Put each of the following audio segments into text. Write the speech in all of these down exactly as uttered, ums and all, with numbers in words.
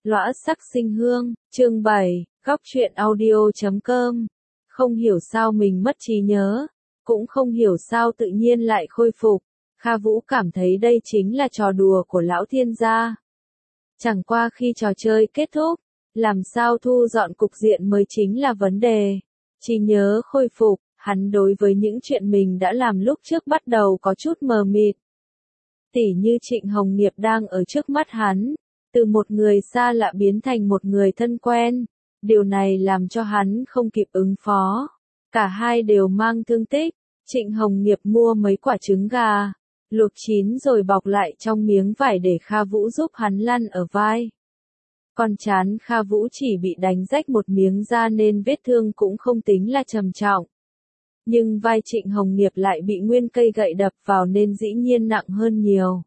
Lõa sắc sinh hương, chương bảy, góc truyện audio chấm com. Không hiểu sao mình mất trí nhớ, cũng không hiểu sao tự nhiên lại khôi phục. Kha Vũ cảm thấy đây chính là trò đùa của lão thiên gia. Chẳng qua khi trò chơi kết thúc, làm sao thu dọn cục diện mới chính là vấn đề. Trí nhớ khôi phục, hắn đối với những chuyện mình đã làm lúc trước bắt đầu có chút mờ mịt. Tỉ như Trịnh Hồng Nghiệp đang ở trước mắt hắn, từ một người xa lạ biến thành một người thân quen. Điều này làm cho hắn không kịp ứng phó. Cả hai đều mang thương tích. Trịnh Hồng Nghiệp mua mấy quả trứng gà, luộc chín rồi bọc lại trong miếng vải để Kha Vũ giúp hắn lăn ở vai. Còn chán Kha Vũ chỉ bị đánh rách một miếng da nên vết thương cũng không tính là trầm trọng. Nhưng vai Trịnh Hồng Nghiệp lại bị nguyên cây gậy đập vào nên dĩ nhiên nặng hơn nhiều.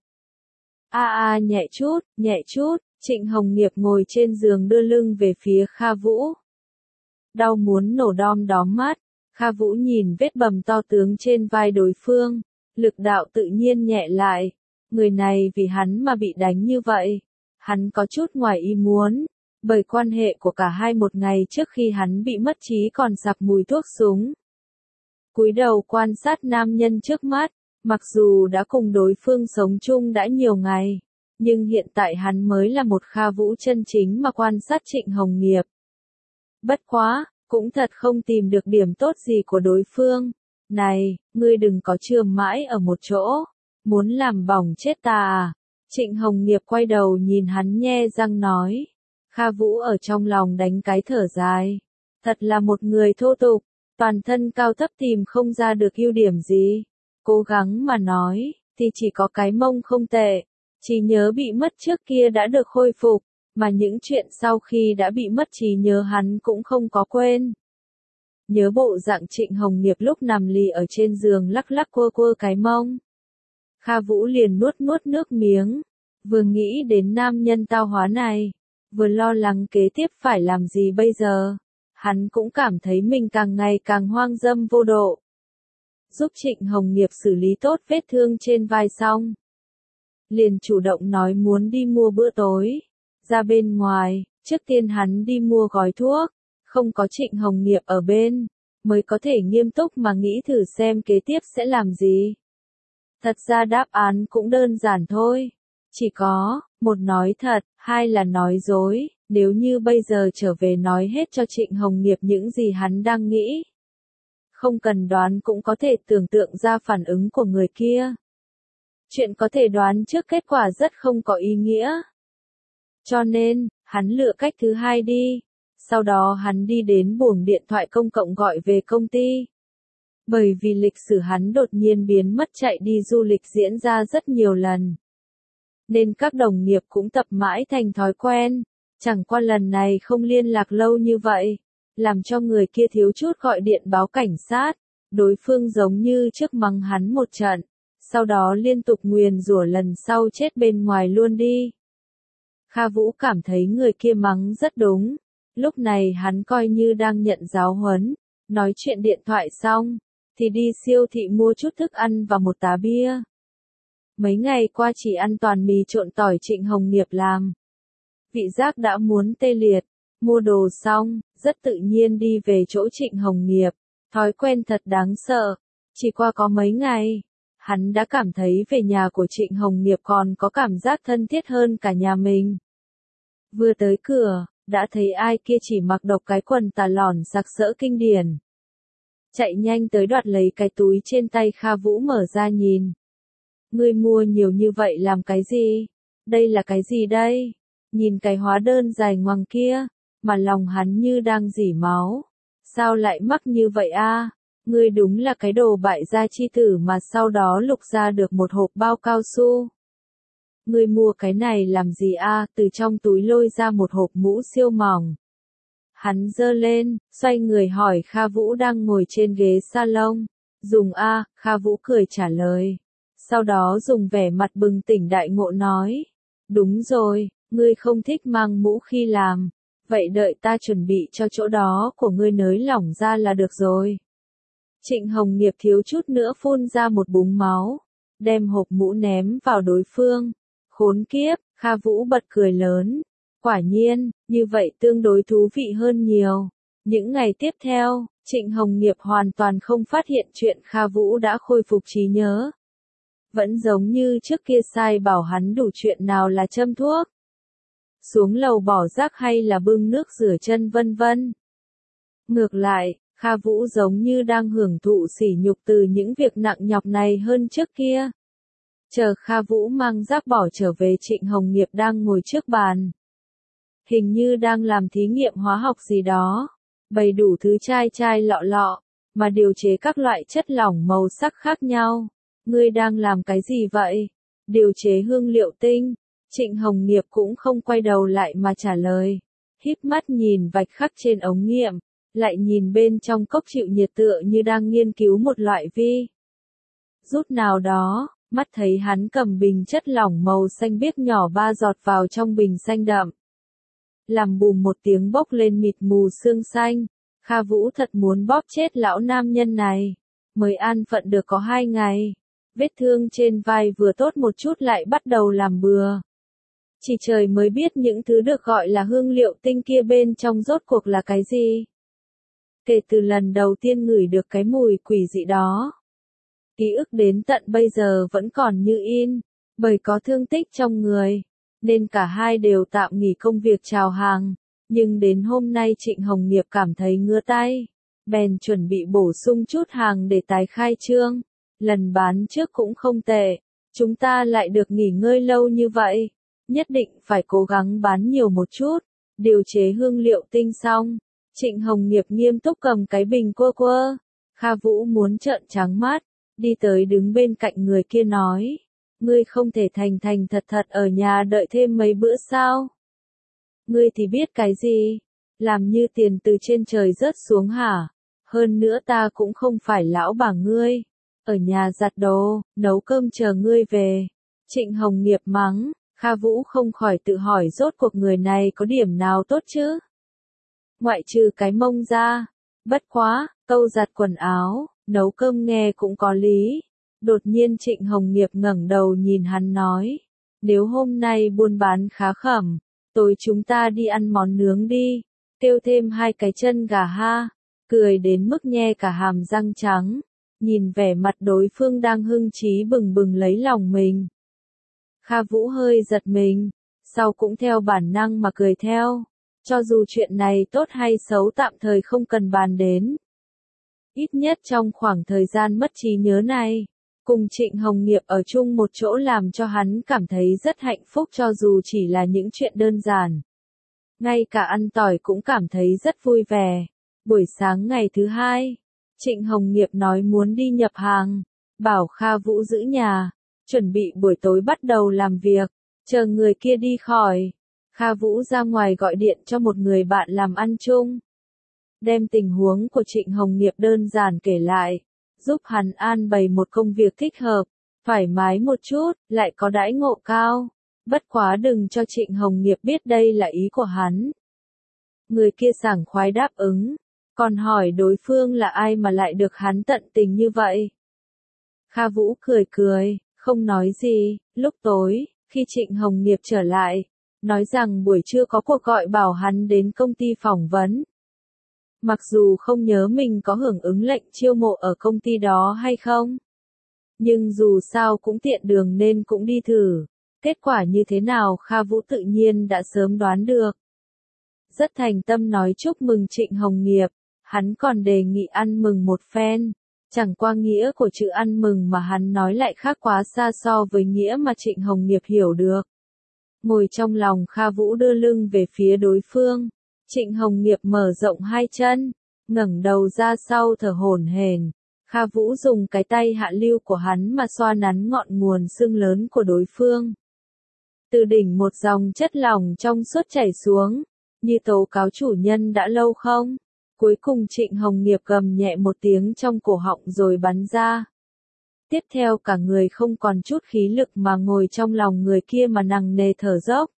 A a nhẹ chút, nhẹ chút, Trịnh Hồng Nghiệp ngồi trên giường đưa lưng về phía Kha Vũ. Đau muốn nổ đom đóm mắt, Kha Vũ nhìn vết bầm to tướng trên vai đối phương, lực đạo tự nhiên nhẹ lại. Người này vì hắn mà bị đánh như vậy. Hắn có chút ngoài ý muốn, bởi quan hệ của cả hai một ngày trước khi hắn bị mất trí còn sặc mùi thuốc súng. Cúi đầu quan sát nam nhân trước mắt, mặc dù đã cùng đối phương sống chung đã nhiều ngày, nhưng hiện tại hắn mới là một Kha Vũ chân chính mà quan sát Trịnh Hồng Nghiệp. Bất quá, cũng thật không tìm được điểm tốt gì của đối phương. Này, ngươi đừng có chườm mãi ở một chỗ, muốn làm bỏng chết ta à? Trịnh Hồng Nghiệp quay đầu nhìn hắn nhe răng nói. Kha Vũ ở trong lòng đánh cái thở dài. Thật là một người thô tục, toàn thân cao thấp tìm không ra được ưu điểm gì. Cố gắng mà nói, thì chỉ có cái mông không tệ. Trí nhớ bị mất trước kia đã được khôi phục, mà những chuyện sau khi đã bị mất trí nhớ hắn cũng không có quên. Nhớ bộ dạng Trịnh Hồng Nghiệp lúc nằm lì ở trên giường lắc lắc quơ quơ cái mông. Kha Vũ liền nuốt nuốt nước miếng, vừa nghĩ đến nam nhân tao hóa này, vừa lo lắng kế tiếp phải làm gì bây giờ. Hắn cũng cảm thấy mình càng ngày càng hoang dâm vô độ. Giúp Trịnh Hồng Nghiệp xử lý tốt vết thương trên vai xong, liền chủ động nói muốn đi mua bữa tối. Ra bên ngoài, trước tiên hắn đi mua gói thuốc, không có Trịnh Hồng Nghiệp ở bên, mới có thể nghiêm túc mà nghĩ thử xem kế tiếp sẽ làm gì. Thật ra đáp án cũng đơn giản thôi. Chỉ có, một nói thật, hai là nói dối. Nếu như bây giờ trở về nói hết cho Trịnh Hồng Nghiệp những gì hắn đang nghĩ, không cần đoán cũng có thể tưởng tượng ra phản ứng của người kia. Chuyện có thể đoán trước kết quả rất không có ý nghĩa. Cho nên, hắn lựa cách thứ hai đi. Sau đó hắn đi đến buồng điện thoại công cộng gọi về công ty. Bởi vì lịch sử hắn đột nhiên biến mất chạy đi du lịch diễn ra rất nhiều lần, nên các đồng nghiệp cũng tập mãi thành thói quen. Chẳng qua lần này không liên lạc lâu như vậy, làm cho người kia thiếu chút gọi điện báo cảnh sát. Đối phương giống như trước mắng hắn một trận, sau đó liên tục nguyền rủa lần sau chết bên ngoài luôn đi. Kha Vũ cảm thấy người kia mắng rất đúng. Lúc này hắn coi như đang nhận giáo huấn. Nói chuyện điện thoại xong, thì đi siêu thị mua chút thức ăn và một tá bia. Mấy ngày qua chỉ ăn toàn mì trộn tỏi Trịnh Hồng Nghiệp làm. Vị giác đã muốn tê liệt. Mua đồ xong, rất tự nhiên đi về chỗ Trịnh Hồng Nghiệp. Thói quen thật đáng sợ. Chỉ qua có mấy ngày, hắn đã cảm thấy về nhà của Trịnh Hồng Nghiệp còn có cảm giác thân thiết hơn cả nhà mình. Vừa tới cửa, đã thấy ai kia chỉ mặc độc cái quần tà lỏn sặc sỡ kinh điển. Chạy nhanh tới đoạt lấy cái túi trên tay Kha Vũ mở ra nhìn. Ngươi mua nhiều như vậy làm cái gì? Đây là cái gì đây? Nhìn cái hóa đơn dài ngoằng kia, mà lòng hắn như đang rỉ máu. Sao lại mắc như vậy a? Ngươi đúng là cái đồ bại gia chi tử mà sau đó lục ra được một hộp bao cao su. Ngươi mua cái này làm gì a? Từ trong túi lôi ra một hộp mũ siêu mỏng. Hắn giơ lên, xoay người hỏi Kha Vũ đang ngồi trên ghế salon. Dùng a? Kha Vũ cười trả lời. Sau đó dùng vẻ mặt bừng tỉnh đại ngộ nói. Đúng rồi, ngươi không thích mang mũ khi làm. Vậy đợi ta chuẩn bị cho chỗ đó của ngươi nới lỏng ra là được rồi. Trịnh Hồng Nghiệp thiếu chút nữa phun ra một búng máu, đem hộp mũ ném vào đối phương. Khốn kiếp, Kha Vũ bật cười lớn. Quả nhiên, như vậy tương đối thú vị hơn nhiều. Những ngày tiếp theo, Trịnh Hồng Nghiệp hoàn toàn không phát hiện chuyện Kha Vũ đã khôi phục trí nhớ. Vẫn giống như trước kia sai bảo hắn đủ chuyện nào là châm thuốc, xuống lầu bỏ rác hay là bưng nước rửa chân vân vân. Ngược lại, Kha Vũ giống như đang hưởng thụ sỉ nhục từ những việc nặng nhọc này hơn trước kia. Chờ Kha Vũ mang rác bỏ trở về, Trịnh Hồng Nghiệp đang ngồi trước bàn. Hình như đang làm thí nghiệm hóa học gì đó, bày đủ thứ chai chai lọ lọ, mà điều chế các loại chất lỏng màu sắc khác nhau. Ngươi đang làm cái gì vậy? Điều chế hương liệu tinh. Trịnh Hồng Nghiệp cũng không quay đầu lại mà trả lời. Híp mắt nhìn vạch khắc trên ống nghiệm, lại nhìn bên trong cốc chịu nhiệt tựa như đang nghiên cứu một loại vi rút nào đó. Mắt thấy hắn cầm bình chất lỏng màu xanh biếc nhỏ ba giọt vào trong bình xanh đậm. Làm bùm một tiếng bốc lên mịt mù sương xanh. Kha Vũ thật muốn bóp chết lão nam nhân này. Mới an phận được có hai ngày. Vết thương trên vai vừa tốt một chút lại bắt đầu làm bừa. Chỉ trời mới biết những thứ được gọi là hương liệu tinh kia bên trong rốt cuộc là cái gì. Kể từ lần đầu tiên ngửi được cái mùi quỷ dị đó, ký ức đến tận bây giờ vẫn còn như in, bởi có thương tích trong người, nên cả hai đều tạm nghỉ công việc chào hàng. Nhưng đến hôm nay Trịnh Hồng Nghiệp cảm thấy ngứa tay, bèn chuẩn bị bổ sung chút hàng để tái khai trương. Lần bán trước cũng không tệ, chúng ta lại được nghỉ ngơi lâu như vậy, nhất định phải cố gắng bán nhiều một chút. Điều chế hương liệu tinh xong, Trịnh Hồng Nghiệp nghiêm túc cầm cái bình quơ quơ. Kha Vũ muốn trợn trắng mắt, đi tới đứng bên cạnh người kia nói, ngươi không thể thành thành thật thật ở nhà đợi thêm mấy bữa sao? Ngươi thì biết cái gì? Làm như tiền từ trên trời rớt xuống hả? Hơn nữa ta cũng không phải lão bà ngươi. Ở nhà giặt đồ, nấu cơm chờ ngươi về. Trịnh Hồng Nghiệp mắng. Kha Vũ không khỏi tự hỏi rốt cuộc người này có điểm nào tốt chứ? Ngoại trừ cái mông ra. Bất quá, câu giặt quần áo, nấu cơm nghe cũng có lý. Đột nhiên Trịnh Hồng Nghiệp ngẩng đầu nhìn hắn nói. Nếu hôm nay buôn bán khá khẩm, tối chúng ta đi ăn món nướng đi. Kêu thêm hai cái chân gà ha. Cười đến mức nhe cả hàm răng trắng. Nhìn vẻ mặt đối phương đang hưng trí bừng bừng lấy lòng mình. Kha Vũ hơi giật mình, sau cũng theo bản năng mà cười theo. Cho dù chuyện này tốt hay xấu tạm thời không cần bàn đến. Ít nhất trong khoảng thời gian mất trí nhớ này, cùng Trịnh Hồng Nghiệp ở chung một chỗ làm cho hắn cảm thấy rất hạnh phúc cho dù chỉ là những chuyện đơn giản. Ngay cả ăn tỏi cũng cảm thấy rất vui vẻ. Buổi sáng ngày thứ hai, Trịnh Hồng Nghiệp nói muốn đi nhập hàng, bảo Kha Vũ giữ nhà, chuẩn bị buổi tối bắt đầu làm việc, chờ người kia đi khỏi. Kha Vũ ra ngoài gọi điện cho một người bạn làm ăn chung. Đem tình huống của Trịnh Hồng Nghiệp đơn giản kể lại, giúp hắn an bày một công việc thích hợp, thoải mái một chút, lại có đãi ngộ cao. Bất quá đừng cho Trịnh Hồng Nghiệp biết đây là ý của hắn. Người kia sảng khoái đáp ứng, còn hỏi đối phương là ai mà lại được hắn tận tình như vậy. Kha Vũ cười cười, không nói gì. Lúc tối, khi Trịnh Hồng Nghiệp trở lại, nói rằng buổi trưa có cuộc gọi bảo hắn đến công ty phỏng vấn. Mặc dù không nhớ mình có hưởng ứng lệnh chiêu mộ ở công ty đó hay không, nhưng dù sao cũng tiện đường nên cũng đi thử. Kết quả như thế nào Kha Vũ tự nhiên đã sớm đoán được. Rất thành tâm nói chúc mừng Trịnh Hồng Nghiệp, hắn còn đề nghị ăn mừng một phen. Chẳng qua nghĩa của chữ ăn mừng mà hắn nói lại khác quá xa so với nghĩa mà Trịnh Hồng Nghiệp hiểu được. Ngồi trong lòng Kha Vũ đưa lưng về phía đối phương. Trịnh Hồng Nghiệp mở rộng hai chân, ngẩng đầu ra sau thở hổn hển. Kha Vũ dùng cái tay hạ lưu của hắn mà xoa nắn ngọn nguồn xương lớn của đối phương. Từ đỉnh một dòng chất lỏng trong suốt chảy xuống, như tố cáo chủ nhân đã lâu không? Cuối cùng Trịnh Hồng Nghiệp gầm nhẹ một tiếng trong cổ họng rồi bắn ra. Tiếp theo cả người không còn chút khí lực mà ngồi trong lòng người kia mà nặng nề thở dốc.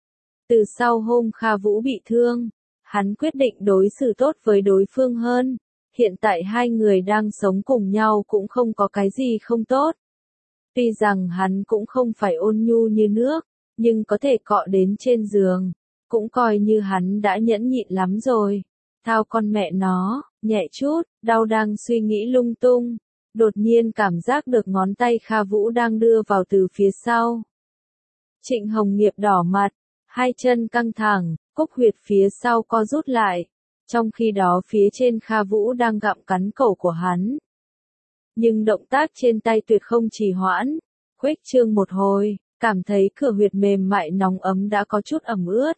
Từ sau hôm Kha Vũ bị thương, hắn quyết định đối xử tốt với đối phương hơn. Hiện tại hai người đang sống cùng nhau cũng không có cái gì không tốt. Tuy rằng hắn cũng không phải ôn nhu như nước, nhưng có thể cọ đến trên giường, Cũng coi như hắn đã nhẫn nhịn lắm rồi. Thao con mẹ nó, nhẹ chút, đau đang suy nghĩ lung tung. Đột nhiên cảm giác được ngón tay Kha Vũ đang đưa vào từ phía sau. Trịnh Hồng Nghiệp đỏ mặt, hai chân căng thẳng, cúc huyệt phía sau co rút lại. Trong khi đó phía trên Kha Vũ đang gặm cắn cổ của hắn. Nhưng động tác trên tay tuyệt không trì hoãn, khuếch trương một hồi, cảm thấy cửa huyệt mềm mại nóng ấm đã có chút ẩm ướt.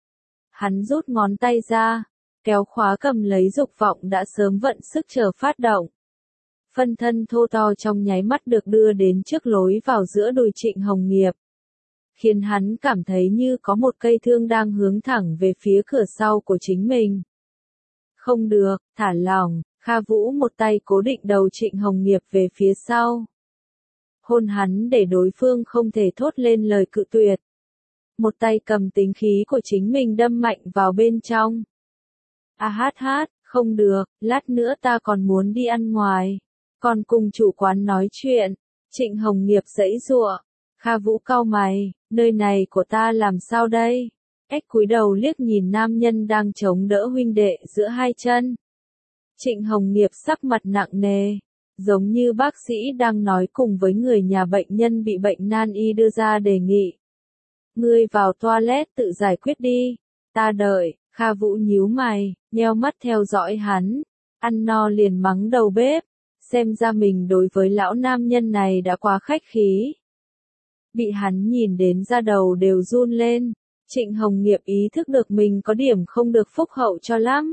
Hắn rút ngón tay ra, kéo khóa cầm lấy dục vọng đã sớm vận sức chờ phát động. Phân thân thô to trong nháy mắt được đưa đến trước lối vào giữa đùi Trịnh Hồng Nghiệp. Khiến hắn cảm thấy như có một cây thương đang hướng thẳng về phía cửa sau của chính mình. Không được, thả lỏng, Kha Vũ một tay cố định đầu Trịnh Hồng Nghiệp về phía sau. Hôn hắn để đối phương không thể thốt lên lời cự tuyệt. Một tay cầm tính khí của chính mình đâm mạnh vào bên trong. A hát hát, không được, lát nữa ta còn muốn đi ăn ngoài. Còn cùng chủ quán nói chuyện. Trịnh Hồng Nghiệp giãy giụa. Kha Vũ cau mày, nơi này của ta làm sao đây? Ếch cúi đầu liếc nhìn nam nhân đang chống đỡ huynh đệ giữa hai chân. Trịnh Hồng Nghiệp sắc mặt nặng nề, giống như bác sĩ đang nói cùng với người nhà bệnh nhân bị bệnh nan y đưa ra đề nghị. Ngươi vào toilet tự giải quyết đi, ta đợi. Kha Vũ nhíu mày, nheo mắt theo dõi hắn, ăn no liền mắng đầu bếp, xem ra mình đối với lão nam nhân này đã quá khách khí. Bị hắn nhìn đến da đầu đều run lên, Trịnh Hồng Nghiệp ý thức được mình có điểm không được phúc hậu cho lắm.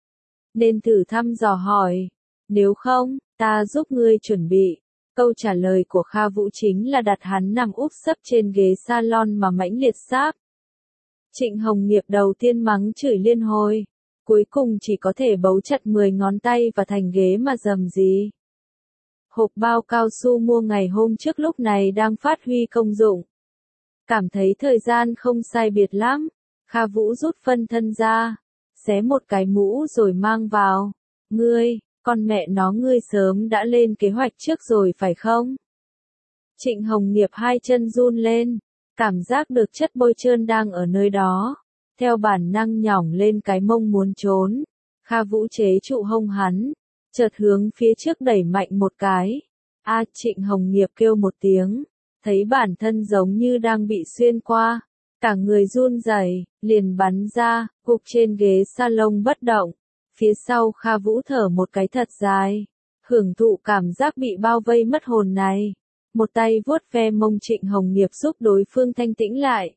Nên thử thăm dò hỏi, nếu không, ta giúp ngươi chuẩn bị. Câu trả lời của Kha Vũ chính là đặt hắn nằm úp sấp trên ghế salon mà mãnh liệt sáp. Trịnh Hồng Nghiệp đầu tiên mắng chửi liên hồi, cuối cùng chỉ có thể bấu chặt mười ngón tay vào thành ghế mà rầm rì. Hộp bao cao su mua ngày hôm trước lúc này đang phát huy công dụng. Cảm thấy thời gian không sai biệt lắm, Kha Vũ rút phân thân ra, xé một cái mũ rồi mang vào. Ngươi, con mẹ nó ngươi sớm đã lên kế hoạch trước rồi phải không? Trịnh Hồng Nghiệp hai chân run lên, cảm giác được chất bôi trơn đang ở nơi đó. Theo bản năng nhỏng lên cái mông muốn trốn. Kha Vũ chế trụ hông hắn, chợt hướng phía trước đẩy mạnh một cái. A Trịnh Hồng Nghiệp kêu một tiếng, thấy bản thân giống như đang bị xuyên qua. Cả người run rẩy, liền bắn ra, gục trên ghế salon bất động. Phía sau Kha Vũ thở một cái thật dài, hưởng thụ cảm giác bị bao vây mất hồn này. Một tay vuốt ve mông Trịnh Hồng Nghiệp giúp đối phương thanh tĩnh lại.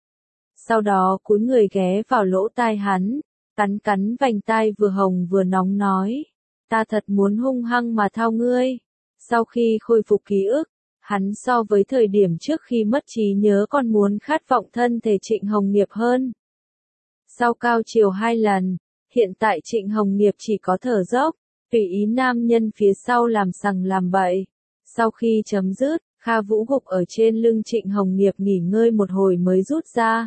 Sau đó cúi người ghé vào lỗ tai hắn, cắn cắn vành tai vừa hồng vừa nóng nói. Ta thật muốn hung hăng mà thao ngươi. Sau khi khôi phục ký ức, hắn so với thời điểm trước khi mất trí nhớ còn muốn khát vọng thân thể Trịnh Hồng Nghiệp hơn. Sau cao chiều hai lần, hiện tại Trịnh Hồng Nghiệp chỉ có thở dốc, tùy ý nam nhân phía sau làm sằng làm bậy. Sau khi chấm dứt, Kha Vũ gục ở trên lưng Trịnh Hồng Nghiệp nghỉ ngơi một hồi mới rút ra.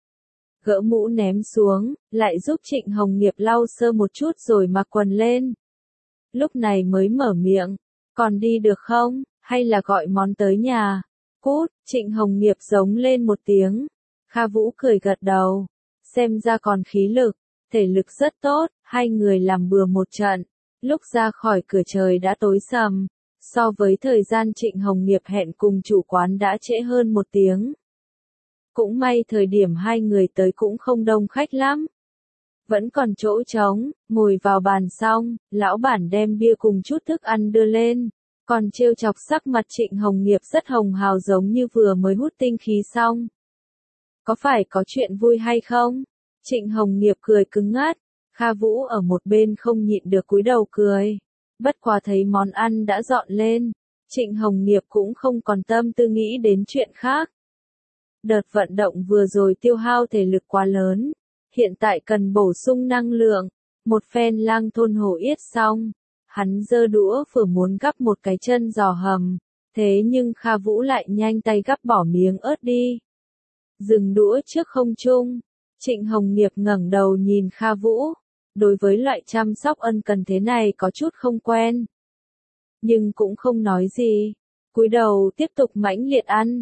Gỡ mũ ném xuống, lại giúp Trịnh Hồng Nghiệp lau sơ một chút rồi mặc quần lên. Lúc này mới mở miệng, còn đi được không, hay là gọi món tới nhà? Cút, Trịnh Hồng Nghiệp giống lên một tiếng. Kha Vũ cười gật đầu, xem ra còn khí lực, thể lực rất tốt, hai người làm bừa một trận. Lúc ra khỏi cửa trời đã tối sầm, so với thời gian Trịnh Hồng Nghiệp hẹn cùng chủ quán đã trễ hơn một tiếng. Cũng may thời điểm hai người tới cũng không đông khách lắm. Vẫn còn chỗ trống, ngồi vào bàn xong, lão bản đem bia cùng chút thức ăn đưa lên. Còn trêu chọc sắc mặt Trịnh Hồng Nghiệp rất hồng hào giống như vừa mới hút tinh khí xong. Có phải có chuyện vui hay không? Trịnh Hồng Nghiệp cười cứng ngắt, Kha Vũ ở một bên không nhịn được cúi đầu cười. Bất quá thấy món ăn đã dọn lên, Trịnh Hồng Nghiệp cũng không còn tâm tư nghĩ đến chuyện khác. Đợt vận động vừa rồi tiêu hao thể lực quá lớn, hiện tại cần bổ sung năng lượng. Một phen lang thôn hổ yết xong, hắn giơ đũa vừa muốn gắp một cái chân giò hầm, thế nhưng Kha Vũ lại nhanh tay gắp bỏ miếng ớt đi. Dừng đũa trước không trung, Trịnh Hồng Nghiệp ngẩng đầu nhìn Kha Vũ, đối với loại chăm sóc ân cần thế này có chút không quen. Nhưng cũng không nói gì, cúi đầu tiếp tục mãnh liệt ăn.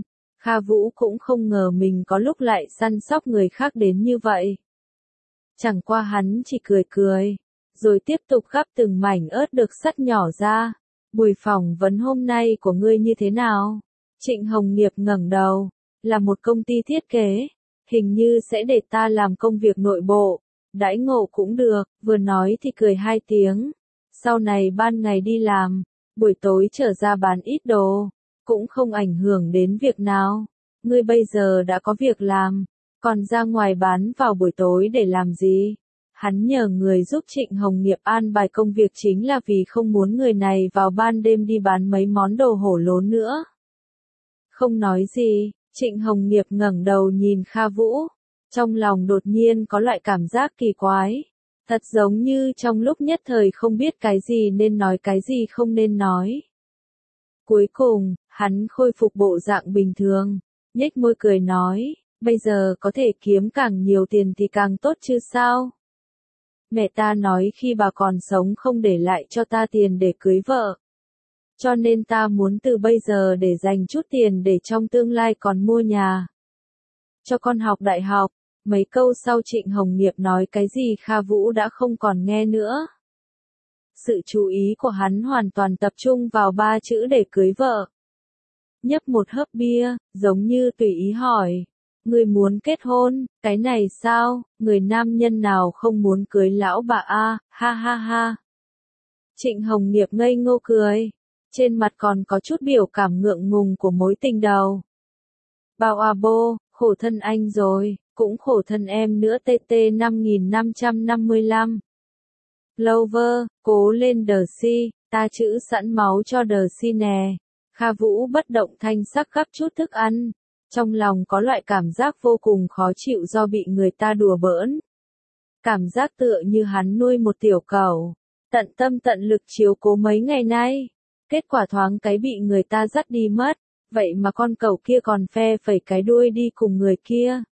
Kha Vũ cũng không ngờ mình có lúc lại săn sóc người khác đến như vậy. Chẳng qua hắn chỉ cười cười, rồi tiếp tục gắp từng mảnh ớt được sắt nhỏ ra. Buổi phỏng vấn hôm nay của ngươi như thế nào? Trịnh Hồng Nghiệp ngẩng đầu, là một công ty thiết kế, hình như sẽ để ta làm công việc nội bộ, đãi ngộ cũng được, vừa nói thì cười hai tiếng. Sau này ban ngày đi làm, buổi tối trở ra bán ít đồ, cũng không ảnh hưởng đến việc nào. Ngươi bây giờ đã có việc làm, còn ra ngoài bán vào buổi tối để làm gì? Hắn nhờ người giúp Trịnh Hồng Nghiệp an bài công việc chính là vì không muốn người này vào ban đêm đi bán mấy món đồ hổ lốn nữa. Không nói gì, Trịnh Hồng Nghiệp ngẩng đầu nhìn Kha Vũ, trong lòng đột nhiên có loại cảm giác kỳ quái, thật giống như trong lúc nhất thời không biết cái gì nên nói cái gì không nên nói. Cuối cùng, hắn khôi phục bộ dạng bình thường, nhếch môi cười nói, bây giờ có thể kiếm càng nhiều tiền thì càng tốt chứ sao? Mẹ ta nói khi bà còn sống không để lại cho ta tiền để cưới vợ. Cho nên ta muốn từ bây giờ để dành chút tiền để trong tương lai còn mua nhà. Cho con học đại học. Mấy câu sau Trịnh Hồng Nghiệp nói cái gì Kha Vũ đã không còn nghe nữa. Sự chú ý của hắn hoàn toàn tập trung vào ba chữ để cưới vợ. Nhấp một hớp bia, giống như tùy ý hỏi. Người muốn kết hôn, cái này sao, người nam nhân nào không muốn cưới lão bà a, ha ha ha. Trịnh Hồng Nghiệp ngây ngô cười, trên mặt còn có chút biểu cảm ngượng ngùng của mối tình đầu. Bao à bô, khổ thân anh rồi, cũng khổ thân em nữa tê tê năm nghìn năm trăm năm mươi lăm. Lover, cố lên đờ si, ta chữ sẵn máu cho đờ si nè. Kha Vũ bất động thanh sắc gắp chút thức ăn. Trong lòng có loại cảm giác vô cùng khó chịu do bị người ta đùa bỡn. Cảm giác tựa như hắn nuôi một tiểu cẩu, tận tâm tận lực chiếu cố mấy ngày nay. Kết quả thoáng cái bị người ta dắt đi mất, vậy mà con cẩu kia còn phe phẩy cái đuôi đi cùng người kia.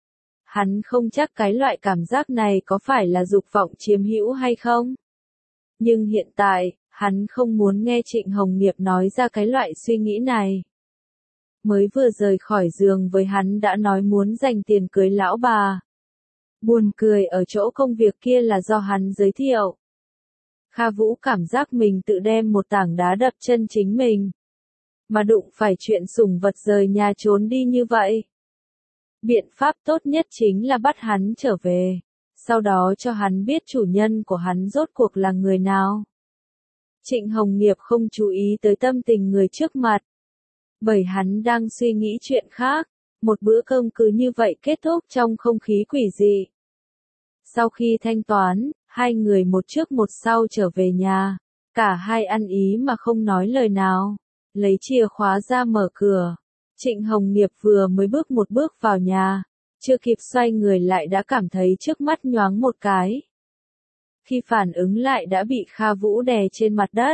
Hắn không chắc cái loại cảm giác này có phải là dục vọng chiếm hữu hay không. Nhưng hiện tại, hắn không muốn nghe Trịnh Hồng Nghiệp nói ra cái loại suy nghĩ này. Mới vừa rời khỏi giường với hắn đã nói muốn dành tiền cưới lão bà. Buồn cười ở chỗ công việc kia là do hắn giới thiệu. Kha Vũ cảm giác mình tự đem một tảng đá đập chân chính mình. Mà đụng phải chuyện sủng vật rời nhà trốn đi như vậy. Biện pháp tốt nhất chính là bắt hắn trở về. Sau đó cho hắn biết chủ nhân của hắn rốt cuộc là người nào. Trịnh Hồng Nghiệp không chú ý tới tâm tình người trước mặt. Bởi hắn đang suy nghĩ chuyện khác. Một bữa cơm cứ như vậy kết thúc trong không khí quỷ dị. Sau khi thanh toán, hai người một trước một sau trở về nhà. Cả hai ăn ý mà không nói lời nào. Lấy chìa khóa ra mở cửa. Trịnh Hồng Nghiệp vừa mới bước một bước vào nhà. Chưa kịp xoay người lại đã cảm thấy trước mắt nhoáng một cái. Khi phản ứng lại đã bị Kha Vũ đè trên mặt đất.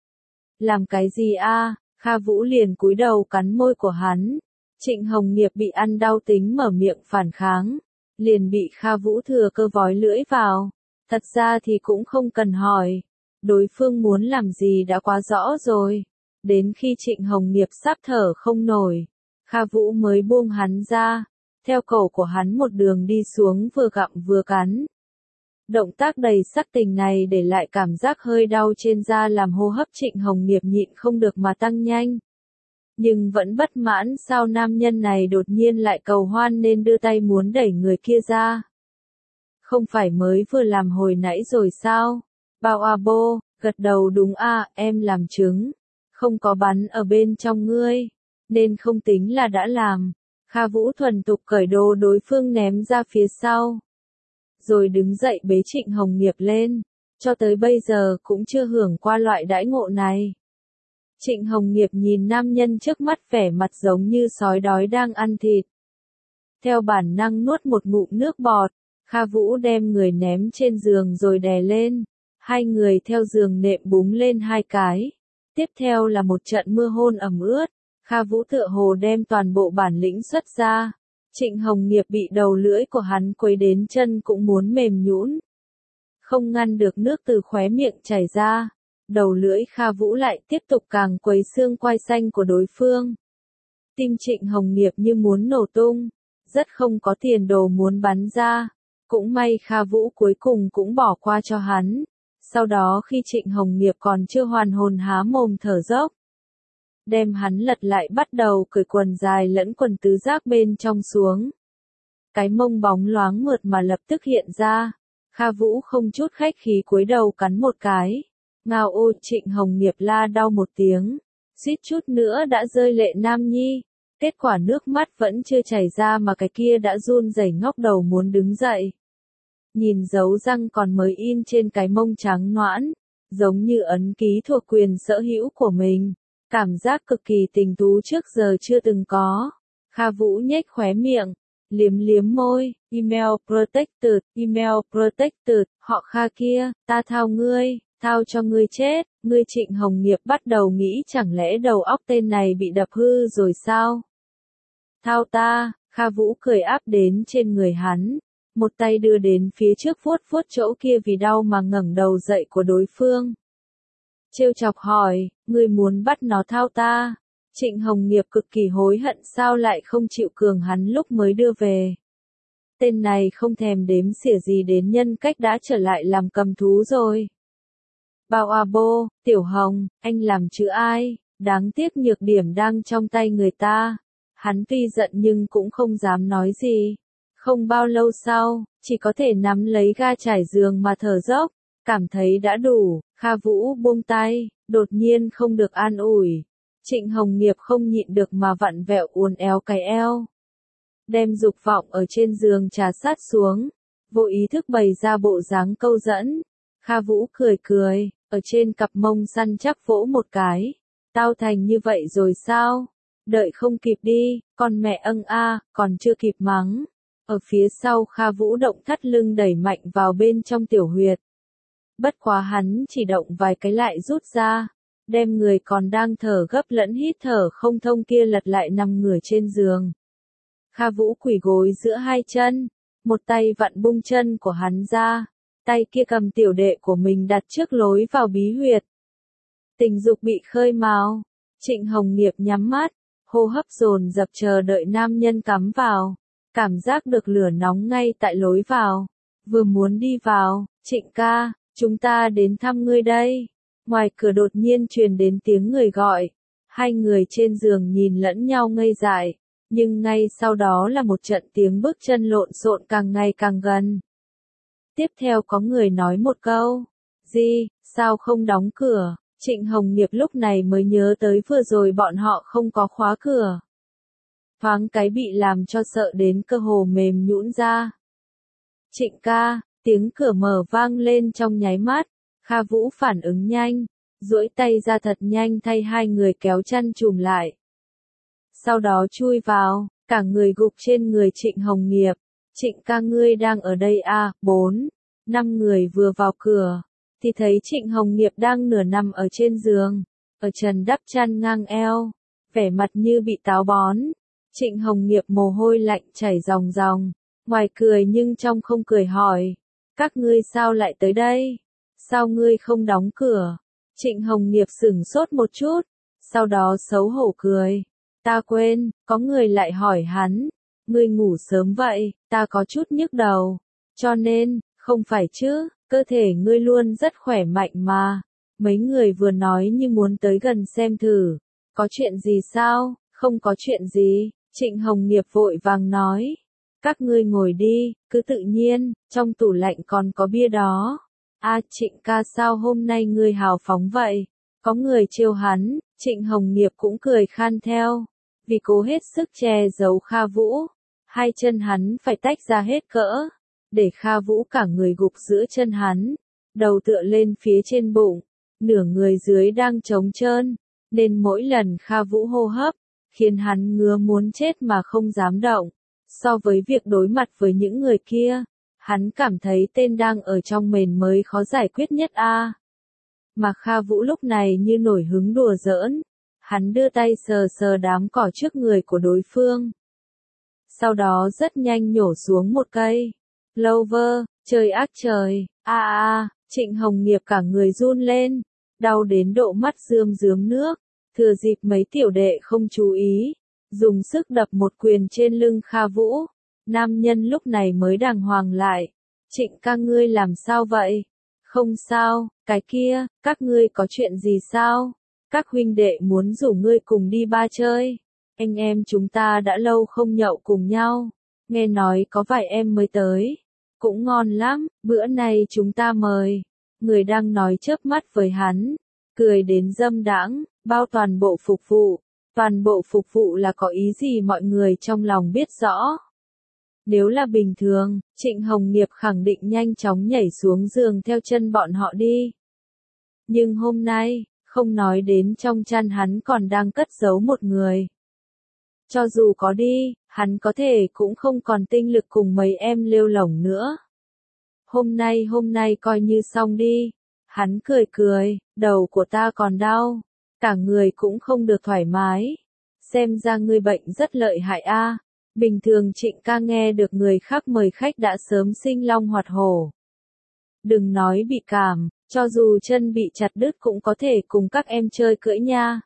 Làm cái gì a? Kha Vũ liền cúi đầu cắn môi của hắn. Trịnh Hồng Nghiệp bị ăn đau tính mở miệng phản kháng. Liền bị Kha Vũ thừa cơ vói lưỡi vào. Thật ra thì cũng không cần hỏi. Đối phương muốn làm gì đã quá rõ rồi. Đến khi Trịnh Hồng Nghiệp sắp thở không nổi. Kha Vũ mới buông hắn ra. Theo cổ của hắn một đường đi xuống vừa gặm vừa cắn. Động tác đầy sắc tình này để lại cảm giác hơi đau trên da làm hô hấp Trịnh Hồng Nghiệp nhịn không được mà tăng nhanh. Nhưng vẫn bất mãn sao nam nhân này đột nhiên lại cầu hoan nên đưa tay muốn đẩy người kia ra. Không phải mới vừa làm hồi nãy rồi sao? Bao a bô, gật đầu đúng a, em làm chứng. Không có bắn ở bên trong ngươi. Nên không tính là đã làm. Kha Vũ thuần tục cởi đồ đối phương ném ra phía sau. Rồi đứng dậy bế Trịnh Hồng Nghiệp lên. Cho tới bây giờ cũng chưa hưởng qua loại đãi ngộ này. Trịnh Hồng Nghiệp nhìn nam nhân trước mắt vẻ mặt giống như sói đói đang ăn thịt. Theo bản năng nuốt một ngụm nước bọt. Kha Vũ đem người ném trên giường rồi đè lên. Hai người theo giường nệm búng lên hai cái. Tiếp theo là một trận mưa hôn ẩm ướt. Kha Vũ tựa hồ đem toàn bộ bản lĩnh xuất ra. Trịnh Hồng Nghiệp bị đầu lưỡi của hắn quấy đến chân cũng muốn mềm nhũn. Không ngăn được nước từ khóe miệng chảy ra. Đầu lưỡi Kha Vũ lại tiếp tục càng quấy xương quai xanh của đối phương. Tim Trịnh Hồng Nghiệp như muốn nổ tung, rất không có tiền đồ muốn bắn ra. Cũng may Kha Vũ cuối cùng cũng bỏ qua cho hắn. Sau đó khi Trịnh Hồng Nghiệp còn chưa hoàn hồn há mồm thở dốc, đem hắn lật lại bắt đầu cởi quần dài lẫn quần tứ giác bên trong xuống. Cái mông bóng loáng mượt mà lập tức hiện ra. Kha Vũ không chút khách khí cúi đầu cắn một cái. Ngao ô, Trịnh Hồng Nghiệp la đau một tiếng, suýt chút nữa đã rơi lệ nam nhi. Kết quả nước mắt vẫn chưa chảy ra mà cái kia đã run rẩy ngóc đầu muốn đứng dậy. Nhìn dấu răng còn mới in trên cái mông trắng nõn, giống như ấn ký thuộc quyền sở hữu của mình. Cảm giác cực kỳ tình tú trước giờ chưa từng có. Kha Vũ nhếch khóe miệng, liếm liếm môi, email protected, email protected, họ Kha kia, ta thao ngươi, thao cho ngươi chết. Ngươi Trịnh Hồng Nghiệp bắt đầu nghĩ chẳng lẽ đầu óc tên này bị đập hư rồi sao? Thao ta, Kha Vũ cười áp đến trên người hắn, một tay đưa đến phía trước vuốt vuốt chỗ kia vì đau mà ngẩng đầu dậy của đối phương. Trêu chọc hỏi, ngươi muốn bắt nó thao ta? Trịnh Hồng Nghiệp cực kỳ hối hận sao lại không chịu cường hắn lúc mới đưa về. Tên này không thèm đếm xỉa gì đến nhân cách đã trở lại làm cầm thú rồi. Bao a bô, Tiểu Hồng, anh làm chữ ai, đáng tiếc nhược điểm đang trong tay người ta. Hắn tuy giận nhưng cũng không dám nói gì. Không bao lâu sau, chỉ có thể nắm lấy ga trải giường mà thở dốc, cảm thấy đã đủ. Kha Vũ buông tay, đột nhiên không được an ủi. Trịnh Hồng Nghiệp không nhịn được mà vặn vẹo uốn éo cái eo. Đem dục vọng ở trên giường trà sát xuống, vô ý thức bày ra bộ dáng câu dẫn. Kha Vũ cười cười, ở trên cặp mông săn chắc vỗ một cái. Tao thành như vậy rồi sao? Đợi không kịp đi, con mẹ âng a, còn chưa kịp mắng. Ở phía sau Kha Vũ động thắt lưng đẩy mạnh vào bên trong tiểu huyệt. Bất quá hắn chỉ động vài cái lại rút ra, đem người còn đang thở gấp lẫn hít thở không thông kia lật lại nằm ngửa trên giường. Kha Vũ quỳ gối giữa hai chân, một tay vặn bung chân của hắn ra, tay kia cầm tiểu đệ của mình đặt trước lối vào bí huyệt. Tình dục bị khơi mào, Trịnh Hồng Nghiệp nhắm mắt, hô hấp dồn dập chờ đợi nam nhân cắm vào, cảm giác được lửa nóng ngay tại lối vào. Vừa muốn đi vào, Trịnh ca, chúng ta đến thăm ngươi đây. Ngoài cửa đột nhiên truyền đến tiếng người gọi. Hai người trên giường nhìn lẫn nhau ngây dại, nhưng ngay sau đó là một trận tiếng bước chân lộn xộn càng ngày càng gần. Tiếp theo có người nói một câu, gì, sao không đóng cửa? Trịnh Hồng Nghiệp lúc này mới nhớ tới vừa rồi bọn họ không có khóa cửa. Thoáng cái bị làm cho sợ đến cơ hồ mềm nhũn ra. Trịnh ca, tiếng cửa mở vang lên trong nháy mắt. Kha Vũ phản ứng nhanh, duỗi tay ra thật nhanh thay hai người kéo chăn chùm lại. Sau đó chui vào, cả người gục trên người Trịnh Hồng Nghiệp. Trịnh ca ngươi đang ở đây à? Bốn, năm người vừa vào cửa, thì thấy Trịnh Hồng Nghiệp đang nửa nằm ở trên giường, ở trần đắp chăn ngang eo, vẻ mặt như bị táo bón. Trịnh Hồng Nghiệp mồ hôi lạnh chảy ròng ròng, ngoài cười nhưng trong không cười hỏi, các ngươi sao lại tới đây? Sao ngươi không đóng cửa? Trịnh Hồng Nghiệp sửng sốt một chút, sau đó xấu hổ cười. Ta quên, có người lại hỏi hắn, ngươi ngủ sớm vậy, ta có chút nhức đầu. Cho nên, không phải chứ, cơ thể ngươi luôn rất khỏe mạnh mà. Mấy người vừa nói như muốn tới gần xem thử. Có chuyện gì sao? Không có chuyện gì, Trịnh Hồng Nghiệp vội vàng nói. Các ngươi ngồi đi, cứ tự nhiên, trong tủ lạnh còn có bia đó. A Trịnh ca sao hôm nay ngươi hào phóng vậy? Có người trêu hắn, Trịnh Hồng Nghiệp cũng cười khan theo. Vì cố hết sức che giấu Kha Vũ, hai chân hắn phải tách ra hết cỡ, để Kha Vũ cả người gục giữa chân hắn, đầu tựa lên phía trên bụng, nửa người dưới đang trống trơn, nên mỗi lần Kha Vũ hô hấp, khiến hắn ngứa muốn chết mà không dám động. So với việc đối mặt với những người kia, hắn cảm thấy tên đang ở trong mền mới khó giải quyết nhất a. Mà Kha Vũ lúc này như nổi hứng đùa giỡn, hắn đưa tay sờ sờ đám cỏ trước người của đối phương. Sau đó rất nhanh nhổ xuống một cây. Lover, trời ác trời, a a, Trịnh Hồng Nghiệp cả người run lên, đau đến độ mắt rơm rớm nước, thừa dịp mấy tiểu đệ không chú ý, dùng sức đập một quyền trên lưng Kha Vũ. Nam nhân lúc này mới đàng hoàng lại. Trịnh ca ngươi làm sao vậy? Không sao, cái kia, các ngươi có chuyện gì sao? Các huynh đệ muốn rủ ngươi cùng đi ba chơi. Anh em chúng ta đã lâu không nhậu cùng nhau. Nghe nói có vài em mới tới. Cũng ngon lắm, bữa nay chúng ta mời. Người đang nói chớp mắt với hắn. Cười đến dâm đãng, bao toàn bộ phục vụ. Toàn bộ phục vụ là có ý gì mọi người trong lòng biết rõ. Nếu là bình thường, Trịnh Hồng Nghiệp khẳng định nhanh chóng nhảy xuống giường theo chân bọn họ đi. Nhưng hôm nay, không nói đến trong chăn hắn còn đang cất giấu một người. Cho dù có đi, hắn có thể cũng không còn tinh lực cùng mấy em lêu lổng nữa. Hôm nay hôm nay coi như xong đi. Hắn cười cười, đầu của ta còn đau. Cả người cũng không được thoải mái. Xem ra ngươi bệnh rất lợi hại a. Bình thường Trịnh ca nghe được người khác mời khách đã sớm sinh long hoạt hổ. Đừng nói bị cảm, cho dù chân bị chặt đứt cũng có thể cùng các em chơi cưỡi nha.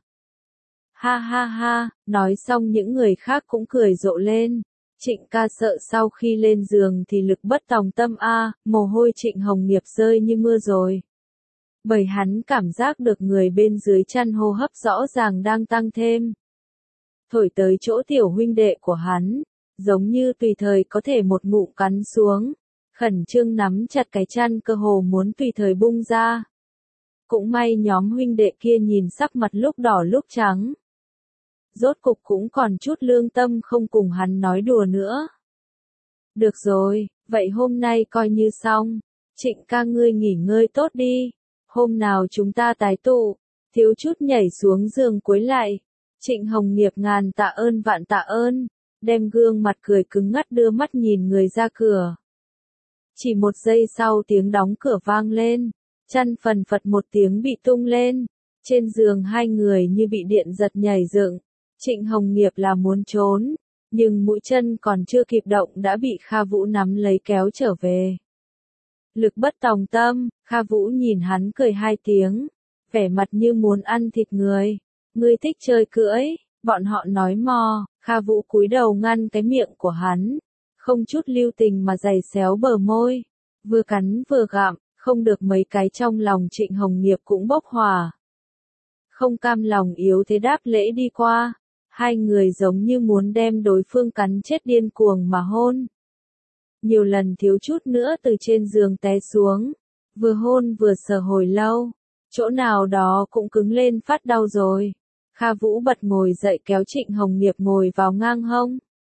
Ha ha ha, nói xong những người khác cũng cười rộ lên. Trịnh ca sợ sau khi lên giường thì lực bất tòng tâm a, mồ hôi Trịnh Hồng Nghiệp rơi như mưa rồi. Bởi hắn cảm giác được người bên dưới chăn hô hấp rõ ràng đang tăng thêm. Thổi tới chỗ tiểu huynh đệ của hắn, giống như tùy thời có thể một ngụm cắn xuống. Khẩn trương nắm chặt cái chăn cơ hồ muốn tùy thời bung ra. Cũng may nhóm huynh đệ kia nhìn sắc mặt lúc đỏ lúc trắng. Rốt cục cũng còn chút lương tâm không cùng hắn nói đùa nữa. Được rồi, vậy hôm nay coi như xong. Trịnh ca ngươi nghỉ ngơi tốt đi. Hôm nào chúng ta tái tụ. Thiếu chút nhảy xuống giường cuối lại. Trịnh Hồng Nghiệp ngàn tạ ơn vạn tạ ơn. Đem gương mặt cười cứng ngắt đưa mắt nhìn người ra cửa. Chỉ một giây sau tiếng đóng cửa vang lên. Chăn phần phật một tiếng bị tung lên. Trên giường hai người như bị điện giật nhảy dựng. Trịnh Hồng Nghiệp là muốn trốn. Nhưng mũi chân còn chưa kịp động đã bị Kha Vũ nắm lấy kéo trở về. Lực bất tòng tâm, Kha Vũ nhìn hắn cười hai tiếng. Vẻ mặt như muốn ăn thịt người. Ngươi thích chơi cưỡi, bọn họ nói mò. Kha Vũ cúi đầu ngăn cái miệng của hắn. Không chút lưu tình mà giày xéo bờ môi. Vừa cắn vừa gặm, không được mấy cái trong lòng Trịnh Hồng Nghiệp cũng bốc hỏa. Không cam lòng yếu thế đáp lễ đi qua. Hai người giống như muốn đem đối phương cắn chết điên cuồng mà hôn. Nhiều lần thiếu chút nữa từ trên giường té xuống. Vừa hôn vừa sờ hồi lâu. Chỗ nào đó cũng cứng lên phát đau rồi. Kha Vũ bật ngồi dậy kéo Trịnh Hồng Nghiệp ngồi vào ngang hông.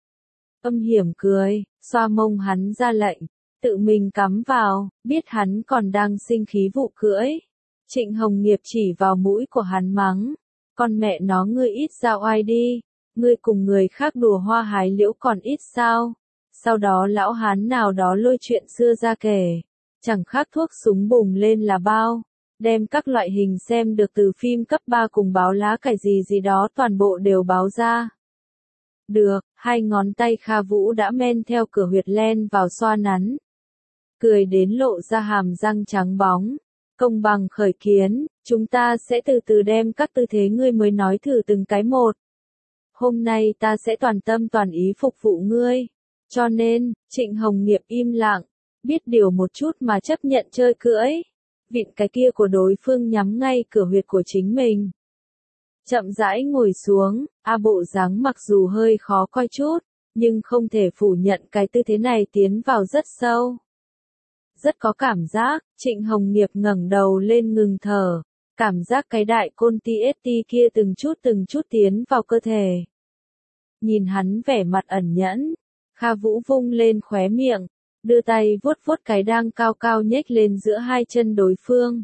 Âm hiểm cười, xoa mông hắn ra lệnh. Tự mình cắm vào, biết hắn còn đang sinh khí vụ cưỡi. Trịnh Hồng Nghiệp chỉ vào mũi của hắn mắng. Con mẹ nó ngươi ít ra oai đi. Ngươi cùng người khác đùa hoa hái liễu còn ít sao. Sau đó lão hán nào đó lôi chuyện xưa ra kể. Chẳng khác thuốc súng bùng lên là bao. Đem các loại hình xem được từ phim cấp ba cùng báo lá cải gì gì đó toàn bộ đều báo ra. Được, hai ngón tay Kha Vũ đã men theo cửa huyệt len vào xoa nắn. Cười đến lộ ra hàm răng trắng bóng. Công bằng khởi kiến, chúng ta sẽ từ từ đem các tư thế ngươi mới nói thử từng cái một. Hôm nay ta sẽ toàn tâm toàn ý phục vụ ngươi. Cho nên, Trịnh Hồng Nghiệp im lặng, biết điều một chút mà chấp nhận chơi cưỡi. Vịn cái kia của đối phương nhắm ngay cửa huyệt của chính mình. Chậm rãi ngồi xuống, a bộ dáng mặc dù hơi khó coi chút, nhưng không thể phủ nhận cái tư thế này tiến vào rất sâu. Rất có cảm giác, Trịnh Hồng Nghiệp ngẩng đầu lên ngừng thở, cảm giác cái đại côn ti ét ti kia từng chút từng chút tiến vào cơ thể. Nhìn hắn vẻ mặt ẩn nhẫn, Kha Vũ vung lên khóe miệng, đưa tay vuốt vuốt cái đang cao cao nhếch lên giữa hai chân đối phương.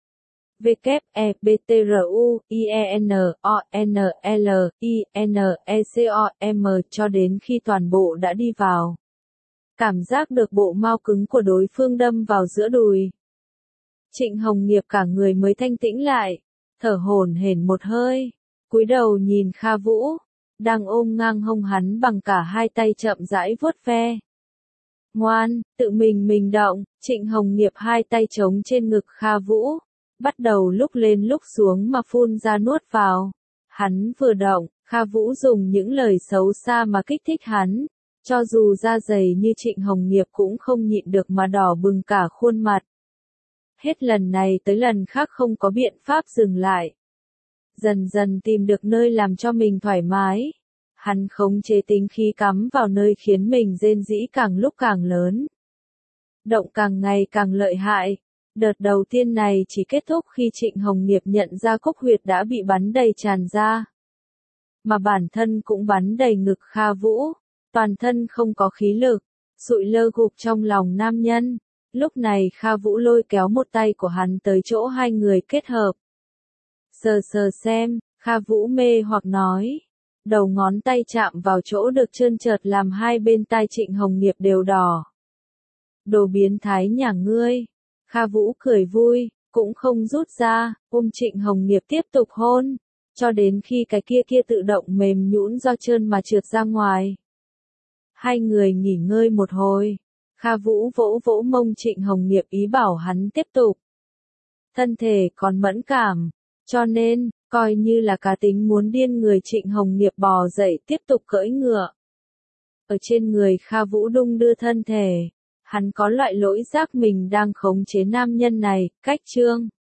W E B T R U I E N O N L I N E C O M cho đến khi toàn bộ đã đi vào. Cảm giác được bộ mao cứng của đối phương đâm vào giữa đùi. Trịnh Hồng Nghiệp cả người mới thanh tĩnh lại, thở hổn hển một hơi, cúi đầu nhìn Kha Vũ, đang ôm ngang hông hắn bằng cả hai tay chậm rãi vuốt ve. Ngoan, tự mình mình động, Trịnh Hồng Nghiệp hai tay trống trên ngực Kha Vũ, bắt đầu lúc lên lúc xuống mà phun ra nuốt vào. Hắn vừa động, Kha Vũ dùng những lời xấu xa mà kích thích hắn, cho dù da dày như Trịnh Hồng Nghiệp cũng không nhịn được mà đỏ bừng cả khuôn mặt. Hết lần này tới lần khác không có biện pháp dừng lại. Dần dần tìm được nơi làm cho mình thoải mái. Hắn khống chế tính khí cắm vào nơi khiến mình rên rỉ càng lúc càng lớn. Động càng ngày càng lợi hại. Đợt đầu tiên này chỉ kết thúc khi Trịnh Hồng Nghiệp nhận ra cúc huyệt đã bị bắn đầy tràn ra. Mà bản thân cũng bắn đầy ngực Kha Vũ. Toàn thân không có khí lực. Sụi lơ gục trong lòng nam nhân. Lúc này Kha Vũ lôi kéo một tay của hắn tới chỗ hai người kết hợp. Sờ sờ xem, Kha Vũ mê hoặc nói. Đầu ngón tay chạm vào chỗ được trơn trượt làm hai bên tai Trịnh Hồng Nghiệp đều đỏ. Đồ biến thái nhà ngươi. Kha Vũ cười vui, cũng không rút ra, ôm Trịnh Hồng Nghiệp tiếp tục hôn, cho đến khi cái kia kia tự động mềm nhũn do trơn mà trượt ra ngoài. Hai người nghỉ ngơi một hồi, Kha Vũ vỗ vỗ mông Trịnh Hồng Nghiệp ý bảo hắn tiếp tục. Thân thể còn mẫn cảm, cho nên, coi như là cá tính muốn điên người Trịnh Hồng Nghiệp bò dậy tiếp tục cưỡi ngựa. Ở trên người Kha Vũ đung đưa thân thể, hắn có loại lỗi giác mình đang khống chế nam nhân này, cách chương.